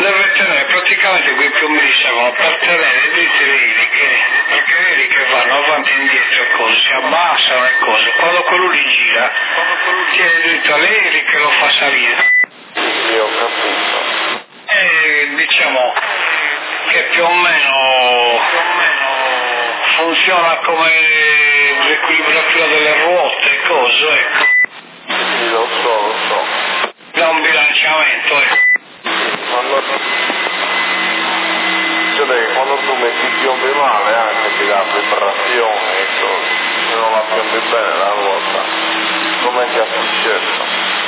deve tenere praticamente quei piombi servono per tenere dritte le eliche, perché le eliche vanno avanti e indietro e cose, si abbassano e cose, quando quello li gira, tiene dritto alle eliche e lo fa salire. Sì, ho capito. E diciamo che più o meno funziona come l'equilibratura delle ruote e cose, ecco. Sì, lo so. Da un bilanciamento, ecco. Quando tu metti i piombi male anche ti dà vibrazione e cose, se non la piombi bene la ruota, come ti ha successo?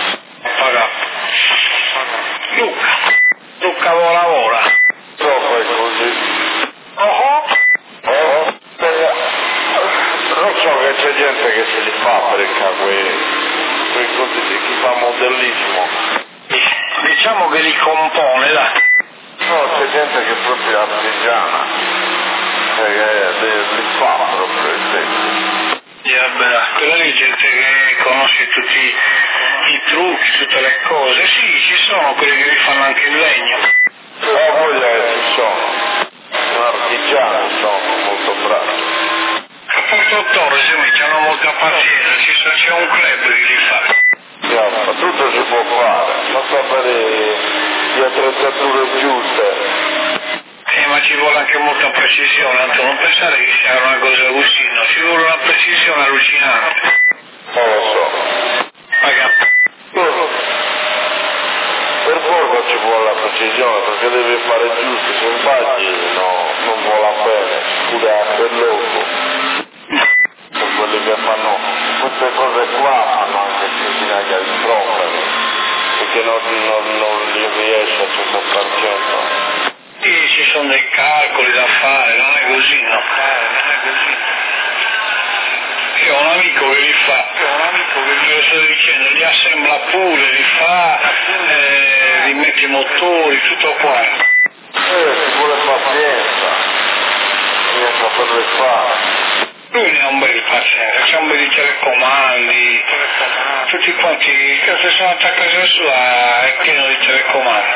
Luca lavora. Troppo è così. Lo so che c'è gente che se li fabbrica quei così di chi fa modellismo. Diciamo che li compone, dai. No, c'è gente che è proprio artigiana, li fa proprio il tempo. Quella lì è gente che conosce tutti i trucchi, tutte le cose. Sì, ci sono quelli che li fanno anche in legno. Voglia che ci sono artigiani, sono molto bravi. A Porto Torre hanno molta pazienza, c'è un club che li fa. Ma tutto si può fare, basta avere le attrezzature giuste. Ma ci vuole anche molta precisione, non pensare che sia una cosa così, no? Ci vuole una precisione allucinante. Non lo so. Per forza ci vuole la precisione, perché devi fare giusto, se sbagli non vola bene, pure anche il loco. Per quelli che fanno queste cose qua hanno anche centinaia di problemi, perché non li riesce al 100%. Sì, ci sono dei calcoli da fare, non è così, no? Io ho un amico che li fa, ve lo sto dicendo, li assembla pure, li fa, li mette i motori, tutto qua. Ci vuole pazienza, bisogna saperle fare. Lui ne ha un bel pazienza, c'ha un bel di telecomandi, tutti quanti, se sono a casa sua è pieno di telecomandi.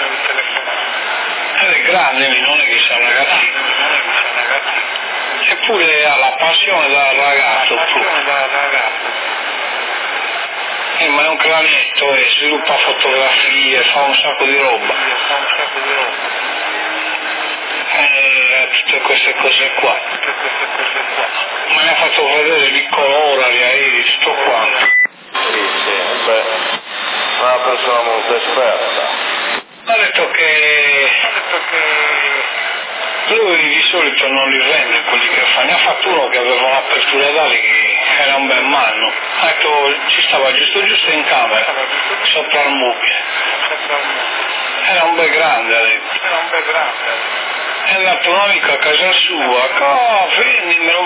Ed è grande, non è che sia un ragazzino. Eppure ha la passione da ragazzo. Ma è un cranietto e sviluppa fotografie, fa un sacco di roba. Tutte queste cose qua. Ma ne ha fatto vedere, li colora, gli aerei, tutto quanto. Sì, beh, è una persona molto esperta. Ha detto che lui di solito non li vende quelli che fa, ne ha fatto uno che aveva un'apertura d'ali che era un bel manno, ha detto ci stava giusto in camera, sopra il mucchio, era un bel grande, ha detto. È andato un amico a casa sua, vendimelo,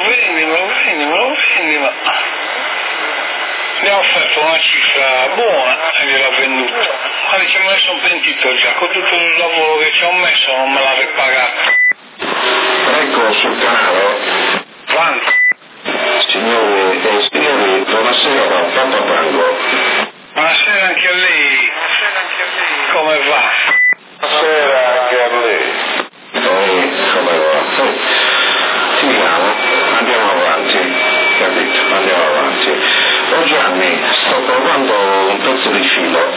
gli ha offerto una cifra buona e gliel'ha venduto, ma dice me ne sono pentito già, con tutto il lavoro che ci ho messo non me l'ha ripagato. Ecco sul canale. Quanto? Signori e signori, buonasera, Papa Tango. Buonasera anche a lei. Come va? Buonasera anche a lei. Come va? Finiamo, andiamo avanti, capito? Andiamo avanti. Oh Gianni, sto provando un pezzo di filo,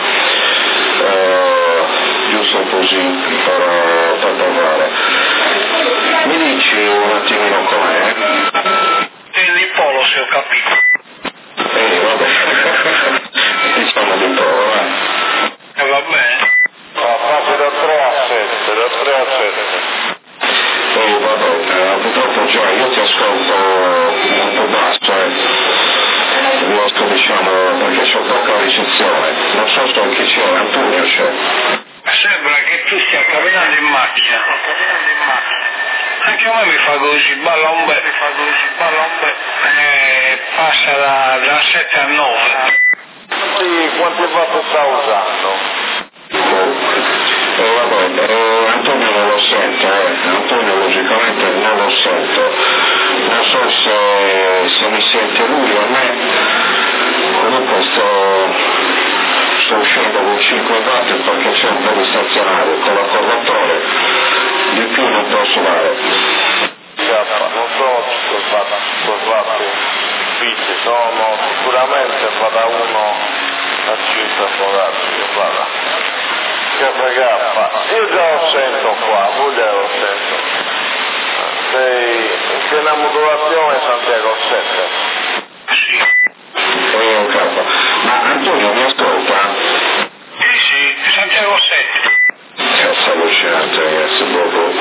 giusto così, per provare. Mi dici un attimino com'è? Di polo, se ho capito. Vabbè, diciamo di polo, Va bene. Fate da 3 a 7. Vabbè, purtroppo già io ti ascolto un po' basso, riesco diciamo, perché c'ho poca ricezione, non so se chi c'è, Antonio c'è. Sembra che tu stia camminando in macchina. Anche a me mi fa così, balla un bel. Passa da 7 a 9. Sì, quante volte sta usando? Vabbè, Antonio non lo sento, Antonio logicamente non lo sento, non so se mi sente lui o me, comunque sto uscendo con 5 watt perché c'è un po' di stazionario, con la corda solare. Non sono ciclofatti fissi, sono sicuramente vada uno a 5 foraggi, guarda. KK, io già lo sento qua, voi già lo sento. Sei in piena modulazione Santiago 7. K. Ma Antonio mi ascolta? Sì, Santiago 7. Cazzo allucinante ragazzi, proprio.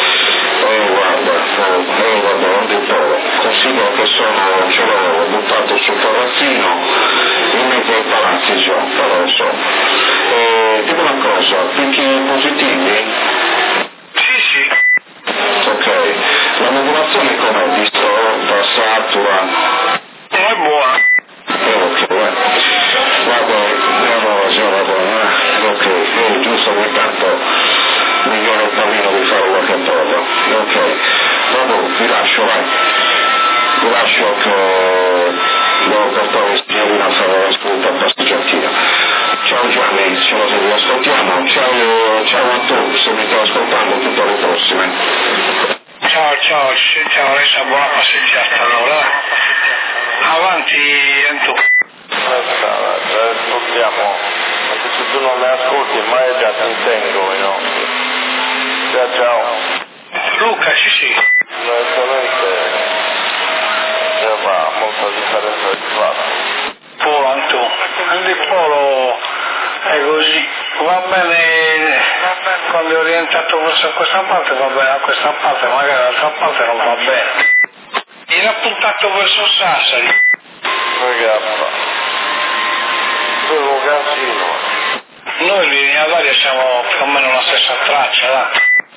Guarda, non di polo. Considero che ce l'ho buttato sul terrazzino in mezzo ai palazzi, però lo so. Dico una cosa, picchi positivi? Sì. Ok, la modulazione com'è, visto passatura? Non è buona. Ok, guarda, abbiamo ragione, ok, giusto ogni tanto mi viene il pallino di fare qualche prova. Ok, dopo vi lascio, vai. Vi lascio che devo portare il stirino a fare la spunta a passeggiatina. Ciao Gianni, ce lo ascoltiamo. Ciao a tu, se mi stai ascoltando, tutte le prossime. Ciao, ci sentiamo adesso, buona passeggiata allora. Avanti Antonio. Ascoltiamo, anche se tu non mi ascolti mai già ti intengo, no? Ciao. Luca, sì. Onestamente già fa molta differenza di fatto. Polo Antonio, il polo è così, va bene quando è orientato verso questa parte, va bene a questa parte, magari l'altra parte non va bene. Era puntato verso Sassari. Ragazza, sono un casino. Noi in linea d'aria siamo più o meno la stessa traccia, là.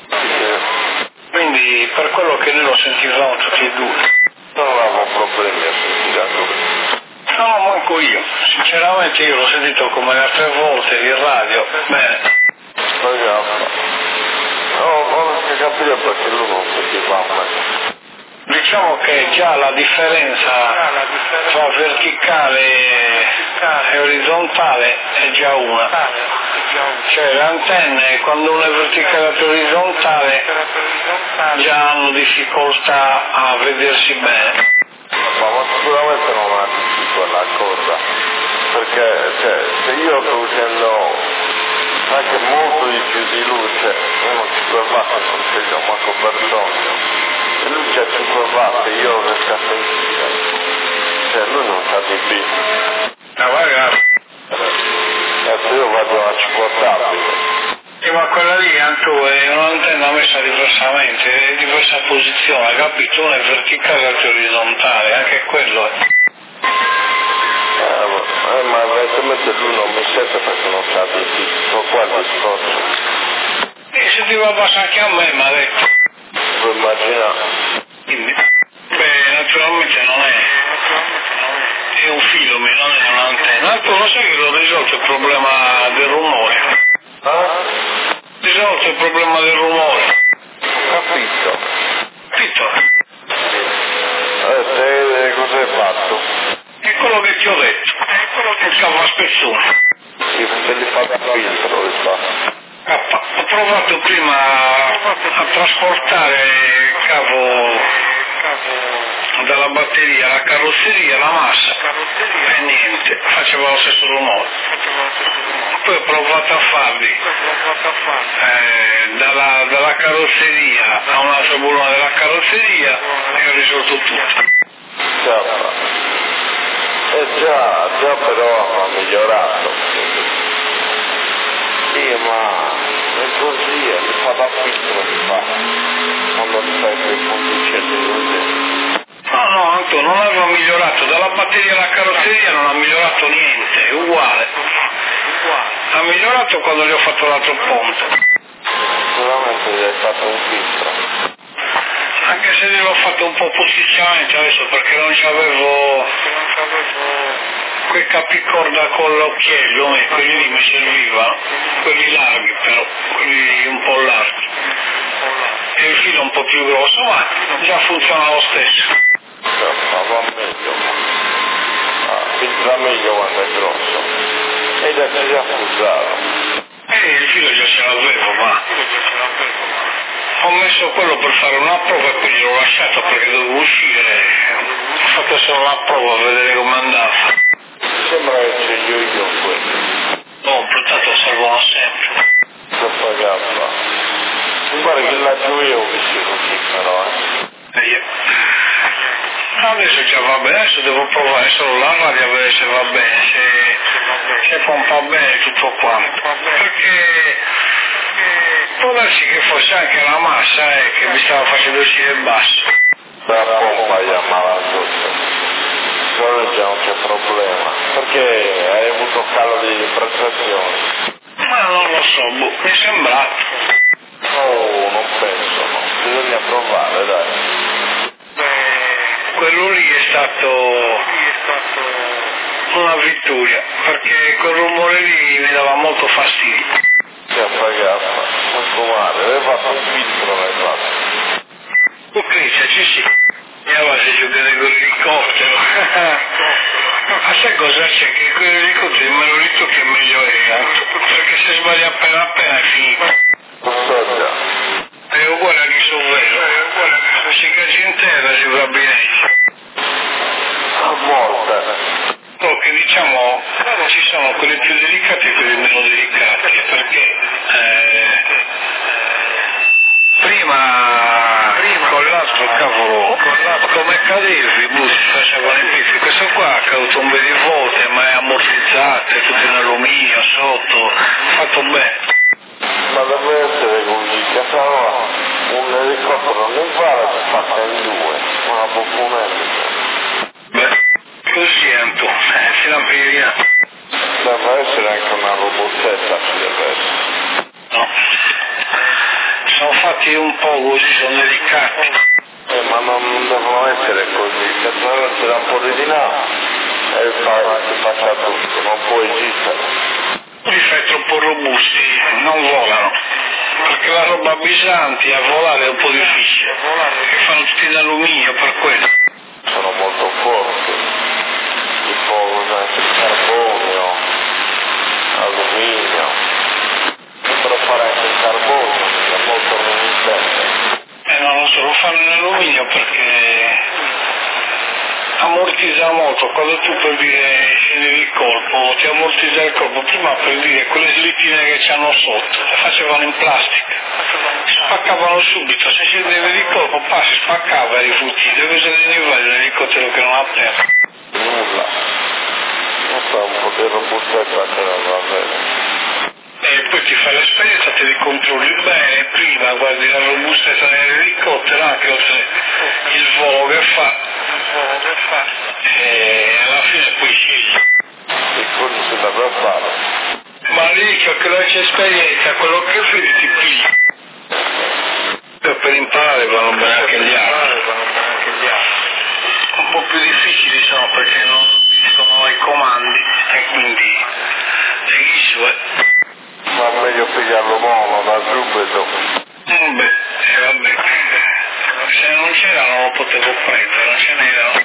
Quindi per quello che noi lo sentivamo tutti e due. Non avevo problemi a sentire così. No, manco io. Sinceramente io l'ho sentito come le altre volte di radio. Bene. Ragazza, non riesco a capire perché lui non sentiva me. Diciamo che già la differenza tra verticale e orizzontale è già una. Cioè le antenne quando una è verticale e orizzontale già hanno difficoltà a vedersi bene. Ma sicuramente non ha quella cosa, perché se io sto usando anche molto di più di luce, uno 5 watt non c'è manco per sogno. Se lui c'è 5 watt io lo riesco a sentire, cioè lui non sa di più. Magari. Adesso io vado a 50 Ma quella lì Anto è un'antenna messa diversamente, è diversa posizione, capito? Una è verticale e l'altra è orizzontale, anche quello è. Ma evidentemente lui non mi sente perché non sa di più, sono qua il discorso. E se ti va basta anche a me, mi ha detto. Puoi immaginare. Beh, naturalmente non è un filo, ma non è un'antenna. Anto lo sai che l'ho risolto il problema del rumore. Risolto il problema del rumore. Capito. Capito? Te cosa hai fatto? È quello che ti ho detto. È quello che scava a spezzone. Sì, perché li fa da filtro, li fa. Ho provato prima a trasportare il cavo dalla batteria alla carrozzeria, la massa, e niente, faceva lo stesso rumore. Poi ho provato a farli dalla carrozzeria a un altro bullone della carrozzeria e ho risolto tutto. Già però ha migliorato. Sì, ma è così, mi fa da piccolo, mi fa. Quando mi fai quei ponticelli così. No, Anto, non aveva migliorato, dalla batteria alla carrozzeria non ha migliorato niente, è uguale. Ha migliorato quando gli ho fatto l'altro ponte. Sicuramente gli hai fatto un filtro. Anche se gliel'ho fatto un po' posizionamento adesso perché non c'avevo quei capicorda con l'occhiello e quelli lì mi servivano, quelli larghi però, quelli un po' larghi. E il filo un po' più grosso, ma già funziona lo stesso. Va meglio, filtra meglio quando è grosso. E già c'è già funzionato. Il filo già ce l'avevo, ma Ho messo quello per fare una prova e quindi l'ho lasciato perché dovevo uscire. Ho fatto solo una prova a vedere come andava. Sembra che c'è io quello. No, portato servono sempre. Troppa gamba. Mi pare che laggiù io ho visto così però, Adesso già va bene, adesso devo provare solo l'arma di vedere se va bene, se pompa bene tutto quanto. Perché può darsi che fosse anche la massa che mi stava facendo uscire basso. La pompa gli ammala tutto. Quello già non c'è problema. Perché hai avuto calo di prestazioni? Ma non lo so, mi è sembrato. Oh, non penso, no. Bisogna provare, dai. Quello lì è stato una vittoria, perché quel rumore lì mi dava molto fastidio. Che appagata, molto male, avevi fatto un filtro, l'hai fatto. Ok, sì. E allora si giocare con l'elicottero. Ma sai cosa c'è? Che quell'elicottero me lo ritocchi è meglio perché se sbagli appena è finito. Lo so già. È uguale a chi so vero. Si caccia in terra si va bene. A morte. Che diciamo ci sono quelli più delicati e quelli meno delicati, perché prima con l'altro cavolo, come cadevi i bus facevano i piffi, questo qua ha caduto un bel di volte, ma è ammortizzato, è tutto in alluminio sotto, fatto bene. Ma deve essere così, che sarà un elicottero non impara si fatta in due, ma può Così Antonio, si la via. deve essere anche una robottetta, ci deve essere. No. Sono fatti un po' così, sono delicati. Ma non devono essere così, se deve essere un po' di dinamo e si faccia tutto, non può esistere. Li fai troppo robusti, non volano. Perché la roba bisanti a volare è un po' difficile. Perché fanno tutti in alluminio per quello. Sono molto forti, tipo carbonio, alluminio, potrebbero fare anche il carbonio, è molto resistente. Non lo so, lo fanno in alluminio perché ammortizza molto. Quando tu per dire scendi il colpo, ti ammortizza il colpo, prima per dire quelle slittine che c'hanno sotto, le facevano in plastica. Spaccavano subito, se scendevi di colpo si spaccava e rifutti, deve essere di livello l'elicottero che non ha terra. Nulla, non so, un po' di robustezza ce la va bene. E poi ti fai l'esperienza, te li controlli bene, prima guardi la robustezza dell'elicottero, anche il volo che fa, e alla fine poi scegli. E quello si deve fare. Ma lì che non c'è esperienza, quello che vedi ti piglia. Per imparare vanno bene anche gli altri. Un po' più difficili sono perché non sono i comandi e quindi è Ma meglio pigliarlo nuovo da subito. vabbè. Se non c'era non lo potevo prendere, non ce n'era.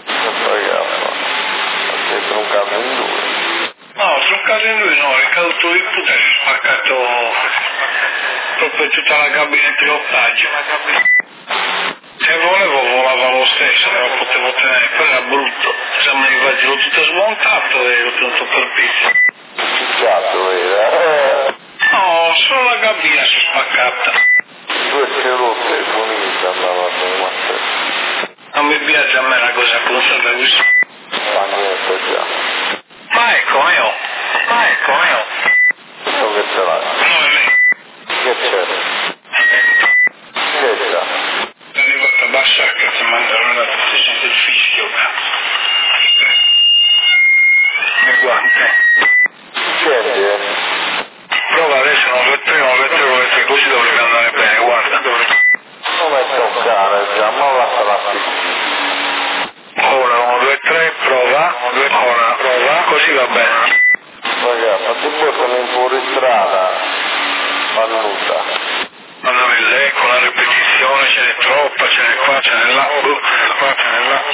Sei troncato in due. No, troncato in due no, è caduto il puto e si è spaccato proprio tutta la cabina di pilotaggio. Se volevo volava lo stesso, non lo potevo tenere, poi era brutto. L'ho tutto smontato e l'ho tenuto per pizza. Picchiato era. No, solo la cabina si è spaccata. Due cerotte bonite andava bene a te. Non mi piace a me la cosa consata così. Fa niente già. Ma ecco io. So che ce l'hai. No, è lei. Che c'è? Che c'è? È arrivata a bassa che ti mandano la si sente il fischio. E guarda. Senti, Prova adesso, non vedete così dovrebbe andare bene, guarda. non è toccare già, ma lasciala qui. Ora 1, 2, 3, prova. Ora prova, così va bene. Ragazzi, ti portano in fuoristrada, pannuta. Quando vede con la ripetizione ce n'è troppa, ce n'è qua, ce n'è là, ce n'è là.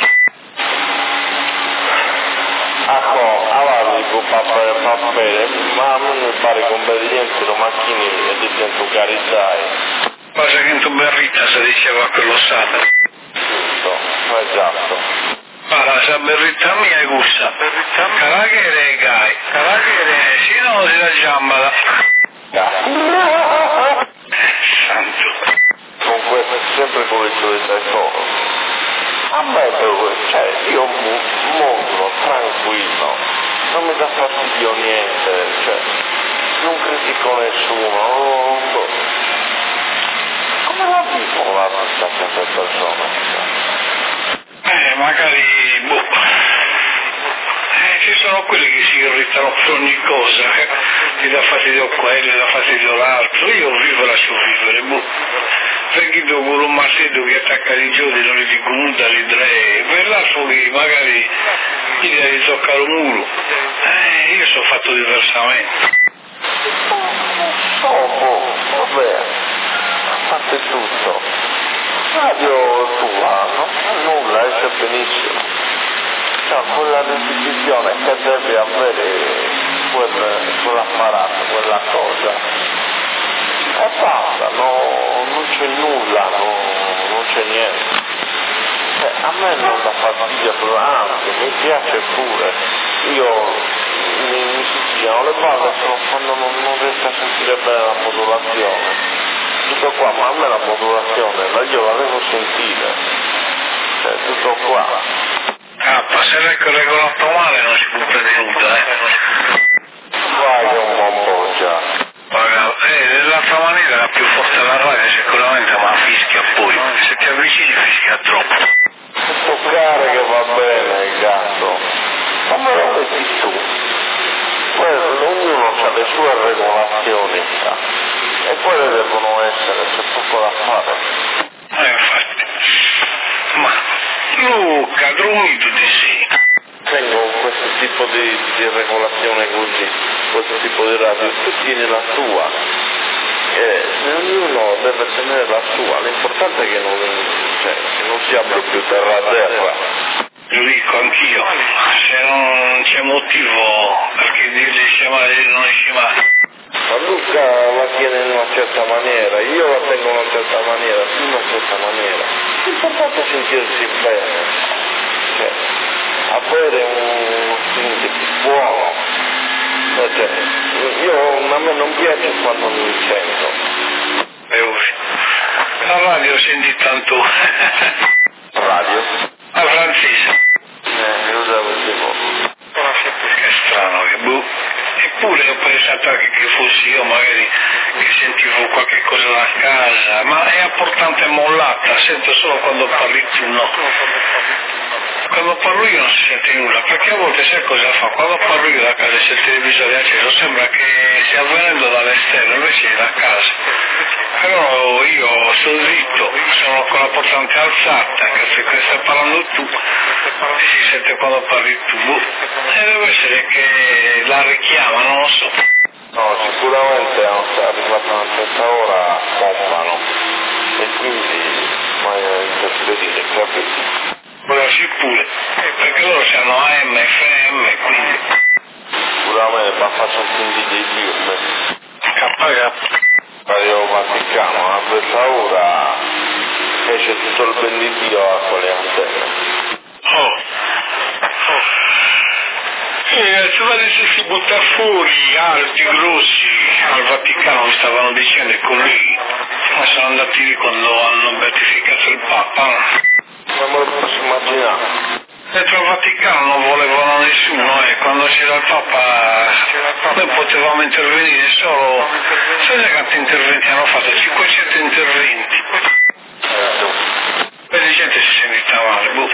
Avanti con papere, ma a me mi pare conveniente le macchine e ti sento carizzare. Passa che non sento Berrita se diceva quello sabato. Giusto, esatto. Guarda, sa Berrita mia e gusta. Caraghere e gai. Caraghere, sì, no, si la giambala. Santo. Con questo, sempre con le solite cose. A me però, cioè, io modulo, tranquillo, non mi dà fastidio niente, cioè, non critico nessuno, come la vivono la vita queste persone? Magari, ci sono quelli che si irritano per ogni cosa, ti dà fastidio quello, ti dà fastidio l'altro, io vivo e lascio vivere, perché dopo un macedo che attacca i giorni non gli dico nulla, li drei, per l'altro che magari gli devi toccare un muro, io sono fatto diversamente. Vabbè, a parte tutto, radio tua, non fa nulla, esce benissimo. Cioè, quella ripetizione che deve avere quell'apparato, quella cosa, e basta, non c'è nulla, non c'è niente. A me non dà fastidio, anzi, mi piace pure. Io mi si girano le balle solo quando non riesco a sentire bene la modulazione. Tutto qua, ma a me la modulazione io la devo sentire. Cioè, tutto qua. Se è regolato male non si può prendere nulla, Vai un buon po' già. Dell'altra maniera la più forte della radio sicuramente, ma fischia poi, se ti avvicini fischia troppo. Toccare che va bene il gatto, ma me lo metti tu. Poi ognuno ha le sue regolazioni, e quelle devono essere, c'è poco da fare. Infatti. Ma Luca, dormito di sì. Tengo questo tipo di regolazione così, questo tipo di radio, tu tieni la tua. Ognuno deve tenere la sua, l'importante è che non sia proprio terra. Lo dico anch'io, se non c'è motivo perché dirgli scemare non è scemare. Ma Luca la tiene in una certa maniera, io la tengo in una certa maniera, tu in una certa maniera. L'importante è sentirsi bene, cioè avere un sintesi buono. A me non piace quando mi sento. La radio senti tanto. Radio? La francese. Cosa avevo? Che strano, Eppure ho pensato anche che fossi io magari che sentivo qualche cosa da casa, ma è importante mollata, sento solo quando parli tu, no. Quando parlo io non si sente nulla, perché a volte sai cosa fa? Quando parlo io da casa c'è il televisore acceso, sembra che stia avvenendo dall'esterno, invece è da casa. Però io sono zitto, sono con la portante alzata, anche se stai parlando tu, si sente quando parli tu. E deve essere che la richiama, non lo so. No, sicuramente arrivata a una certa ora pompano e quindi vai a interferire, capito? Quello sì pure, perché loro hanno AM, FM, quindi... Sicuramente ma faccio quindi dei film. K. Radio Vaticano, a questa ora esce tutto il ben di Dio a quelle antenne. Tu vedi se si butta fuori alti, grossi, al Vaticano mi stavano dicendo i colleghi, ma sono andati lì quando hanno beatificato il Papa. Non me lo posso immaginare. Dentro al Vaticano non volevano nessuno e quando c'era il Papa noi potevamo intervenire solo, sai quanti interventi hanno fatto? 500 interventi. E la gente si sentita male,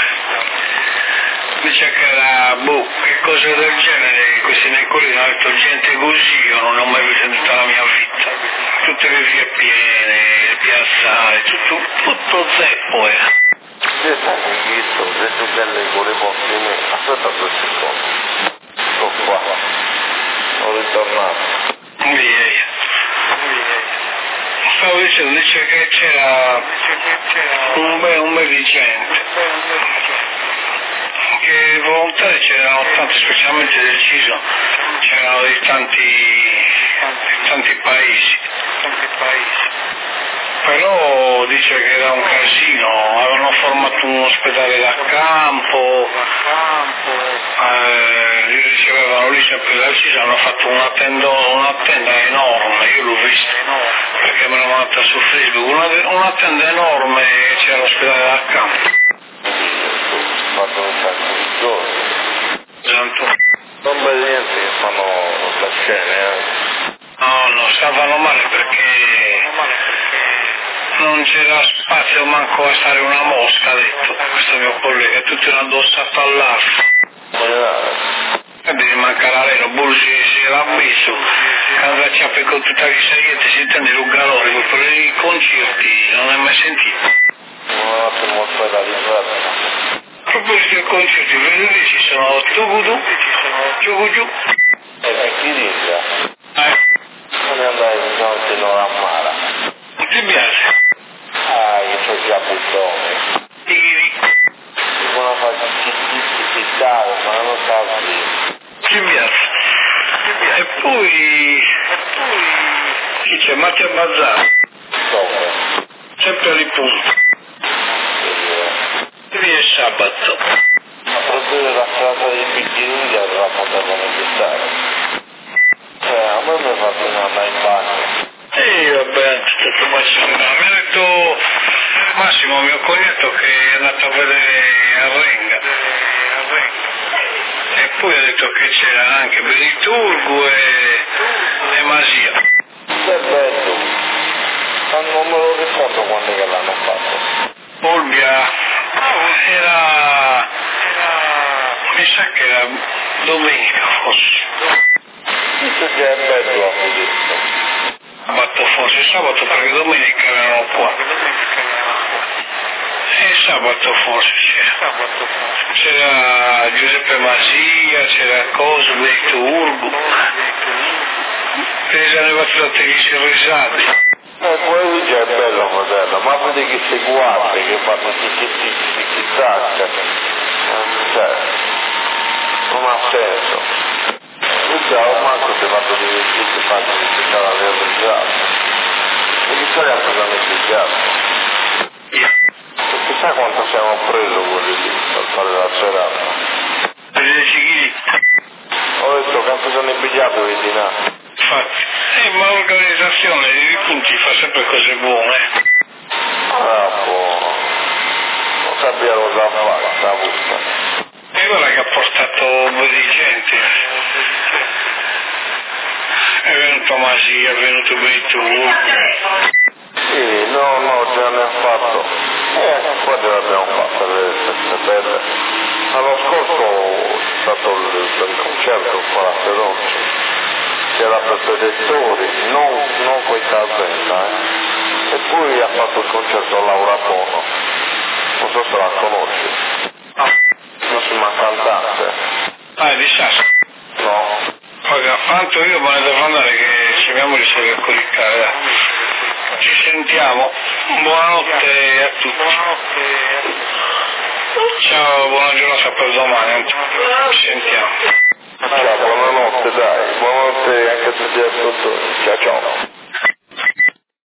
dice che era, che cose del genere, questi nei colli hanno detto gente così, io non l'ho mai visto in tutta la mia vita. Tutte le vie piene, il piazzale, tutto zeppo era. Io sono visto, adesso delle volevo finire, aspetta 2 secondi. Sto qua, ho ritornato. Via. Stavo dicendo, dice che c'era un bel di gente, che volontari c'erano tanti, specialmente del CISO, c'erano di tanti paesi. Però dice che era un casino, avevano formato un ospedale da campo, ricevevano lì sempre l'esercizio, hanno fatto una tenda enorme, io l'ho vista, perché me l'ho mandata su Facebook, una tenda enorme e c'era l'ospedale da campo. Fatto un sacco di giorni. Esatto. Non vedo niente che fanno le scene, No, stavano male perché non c'era spazio manco a stare una mosca, ha detto questo mio collega, è tutto addossato all'arco. E devi mancare a lei, si era messo, quando ci ha con tutta la saiete si intende un galore, per i concerti, non hai mai sentito? non è un attimo ospedalizzato. A proposito dei concerti, venerdì ci sono Tugudu, Giugugiù. E chi dice? Non è andato in Oramara. Non ti piace? Io c'ho già buttone. Tigri. Devono fare città, ma non sta lì. Ti piace? E poi chi c'è? Mattia Bazzar. Dove? Sempre lì punto. Qui è sabato. A proposito la strada di Picchini la potevano buttare. A me mi ha fatto andare in bagno. Vabbè, è stato Massimo. Mi ha detto Massimo, mio cognato, che è andato a vedere a Renga. E poi ha detto che c'era anche Beniturgu e Masia. Che bello. Ma non me lo ricordo quando che l'hanno fatto. Olbia mi sa che era domenica forse. Questo che è bello a vedere. Sabato forse, sabato perché domenica erano qua. E sabato forse c'era Giuseppe Masia, c'era Cosme, Turgu. Che sono arrivati da Telisi Risati. Quello già è bello modello, ma vedi che si guarda, che fanno tic-tac, cioè, non ha senso. Già ormai si è fatto divertire, fanno di cercare la realizzata. E di solito cosa hanno spiegato? Perché sai quanto siamo preso quelli lì per fare la serata? Per i cigli. Ho detto quanto sono impigliato di dinari. Infatti, ma l'organizzazione dei punti fa sempre cose buone. Buono. Non sappiamo cosa fare, sta busta. E guarda che ha portato un po' di gente. È venuto Masia, è venuto Beniturgu. Sì, no, già ne ha fatto. Quando l'abbiamo fatta le feste belle. L'anno scorso è stato il concerto qua a Ferocci. C'era per pedettori, non coi Casella, E poi ha fatto il concerto a Laura Bono. Non so se la conosci. Una cantante. Di Sasso. No. Guarda, tanto io me ne devo andare che ci abbiamo di solo a coricare. Ci sentiamo. Buonanotte a tutti. Ciao, buona giornata per domani. Ci sentiamo. Ciao, buonanotte dai. Buonanotte anche a tutti gli ascoltatori. Ciao ciao.